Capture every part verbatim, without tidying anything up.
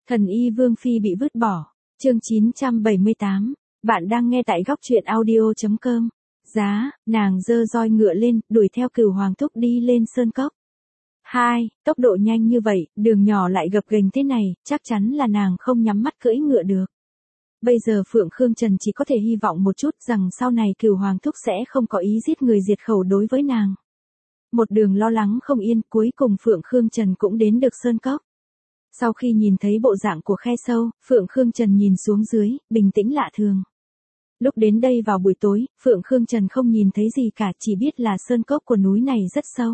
Thần y Vương Phi bị vứt bỏ. Chương chín trăm bảy mươi tám. Bạn đang nghe tại góc truyện audio.com. Giá, nàng giơ roi ngựa lên, đuổi theo Cửu Hoàng Thúc đi lên sơn cốc. Hai, tốc độ nhanh như vậy, đường nhỏ lại gập ghềnh thế này, chắc chắn là nàng không nhắm mắt cưỡi ngựa được. Bây giờ Phượng Khương Trần chỉ có thể hy vọng một chút rằng sau này Cửu Hoàng Thúc sẽ không có ý giết người diệt khẩu đối với nàng. Một đường lo lắng không yên, cuối cùng Phượng Khương Trần cũng đến được sơn cốc. Sau khi nhìn thấy bộ dạng của khe sâu, Phượng Khương Trần nhìn xuống dưới, bình tĩnh lạ thường. Lúc đến đây vào buổi tối, Phượng Khương Trần không nhìn thấy gì cả, chỉ biết là sơn cốc của núi này rất sâu.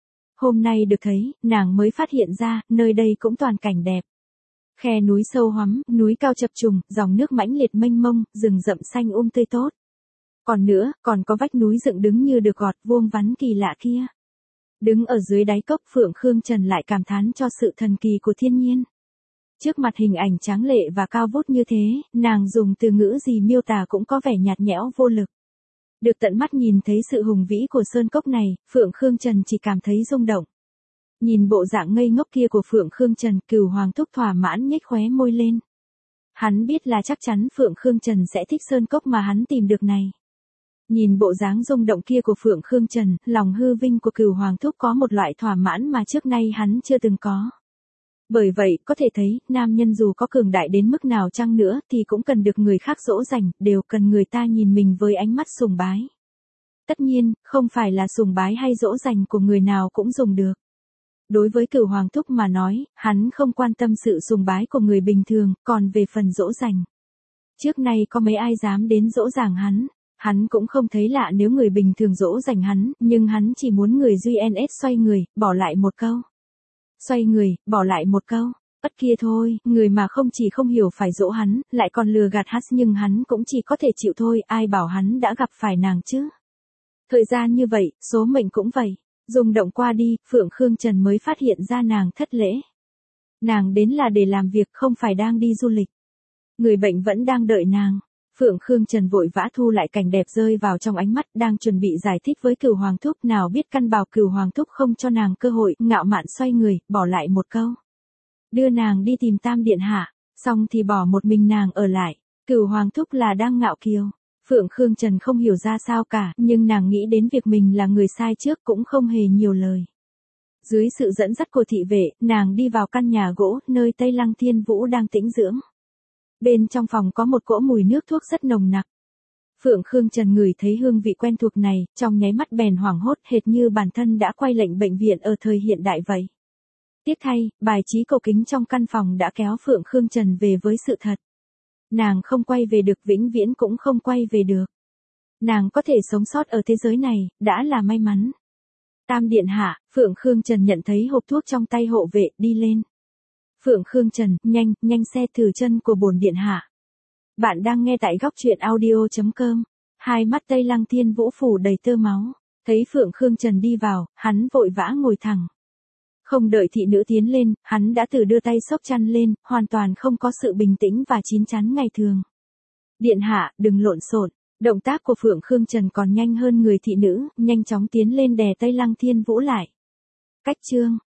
Hôm nay được thấy, nàng mới phát hiện ra, nơi đây cũng toàn cảnh đẹp. Khe núi sâu hoắm, núi cao chập trùng, dòng nước mãnh liệt mênh mông, rừng rậm xanh um tươi tốt. Còn nữa, còn có vách núi dựng đứng như được gọt vuông vắn kỳ lạ kia. Đứng ở dưới đáy cốc, Phượng Khương Trần lại cảm thán cho sự thần kỳ của thiên nhiên. Trước mặt hình ảnh tráng lệ và cao vút như thế, nàng dùng từ ngữ gì miêu tả cũng có vẻ nhạt nhẽo vô lực. Được tận mắt nhìn thấy sự hùng vĩ của sơn cốc này, Phượng Khương Trần chỉ cảm thấy rung động. Nhìn bộ dạng ngây ngốc kia của Phượng Khương Trần, Cửu Hoàng Thúc thỏa mãn nhếch khóe môi lên. Hắn biết là chắc chắn Phượng Khương Trần sẽ thích sơn cốc mà hắn tìm được này. Nhìn bộ dáng rung động kia của Phượng Khương Trần, lòng hư vinh của Cửu Hoàng Thúc có một loại thỏa mãn mà trước nay hắn chưa từng có. Bởi vậy, có thể thấy, nam nhân dù có cường đại đến mức nào chăng nữa thì cũng cần được người khác dỗ dành, đều cần người ta nhìn mình với ánh mắt sùng bái. Tất nhiên, không phải là sùng bái hay dỗ dành của người nào cũng dùng được. Đối với Cửu Hoàng Thúc mà nói, hắn không quan tâm sự sùng bái của người bình thường, còn về phần dỗ dành. Trước nay có mấy ai dám đến dỗ dàng hắn. Hắn cũng không thấy lạ nếu người bình thường dỗ dành hắn, nhưng hắn chỉ muốn người giê en ét xoay người, bỏ lại một câu. Xoay người, bỏ lại một câu. Bất kia thôi, người mà không chỉ không hiểu phải dỗ hắn, lại còn lừa gạt hắn, nhưng hắn cũng chỉ có thể chịu thôi, ai bảo hắn đã gặp phải nàng chứ. Thời gian như vậy, số mệnh cũng vậy. Rung động qua đi, Phượng Khương Trần mới phát hiện ra nàng thất lễ. Nàng đến là để làm việc, không phải đang đi du lịch. Người bệnh vẫn đang đợi nàng. Phượng Khương Trần vội vã thu lại cảnh đẹp rơi vào trong ánh mắt, đang chuẩn bị giải thích với Cửu Hoàng Thúc, nào biết căn bảo Cửu Hoàng Thúc không cho nàng cơ hội, ngạo mạn xoay người, bỏ lại một câu. Đưa nàng đi tìm Tam Điện Hạ, xong thì bỏ một mình nàng ở lại. Cửu Hoàng Thúc là đang ngạo kiêu. Phượng Khương Trần không hiểu ra sao cả, nhưng nàng nghĩ đến việc mình là người sai trước cũng không hề nhiều lời. Dưới sự dẫn dắt của thị vệ, nàng đi vào căn nhà gỗ, nơi Tây Lăng Thiên Vũ đang tĩnh dưỡng. Bên trong phòng có một cỗ mùi nước thuốc rất nồng nặc. Phượng Khương Trần ngửi thấy hương vị quen thuộc này, trong nháy mắt bèn hoảng hốt, hệt như bản thân đã quay lệnh bệnh viện ở thời hiện đại vậy. Tiếc thay, bài trí cổ kính trong căn phòng đã kéo Phượng Khương Trần về với sự thật. Nàng không quay về được, vĩnh viễn cũng không quay về được. Nàng có thể sống sót ở thế giới này, đã là may mắn. Tam Điện Hạ, Phượng Khương Trần nhận thấy hộp thuốc trong tay hộ vệ, đi lên. Phượng Khương Trần, nhanh, nhanh xe thử chân của bổn điện hạ. Bạn đang nghe tại góc truyện audio.com. Hai mắt Tây Lăng Thiên Vũ phủ đầy tơ máu. Thấy Phượng Khương Trần đi vào, hắn vội vã ngồi thẳng. Không đợi thị nữ tiến lên, hắn đã tự đưa tay xốc chăn lên, hoàn toàn không có sự bình tĩnh và chín chắn ngày thường. Điện hạ, đừng lộn xộn. Động tác của Phượng Khương Trần còn nhanh hơn người thị nữ, nhanh chóng tiến lên đè Tây Lăng Thiên Vũ lại. Cách chương.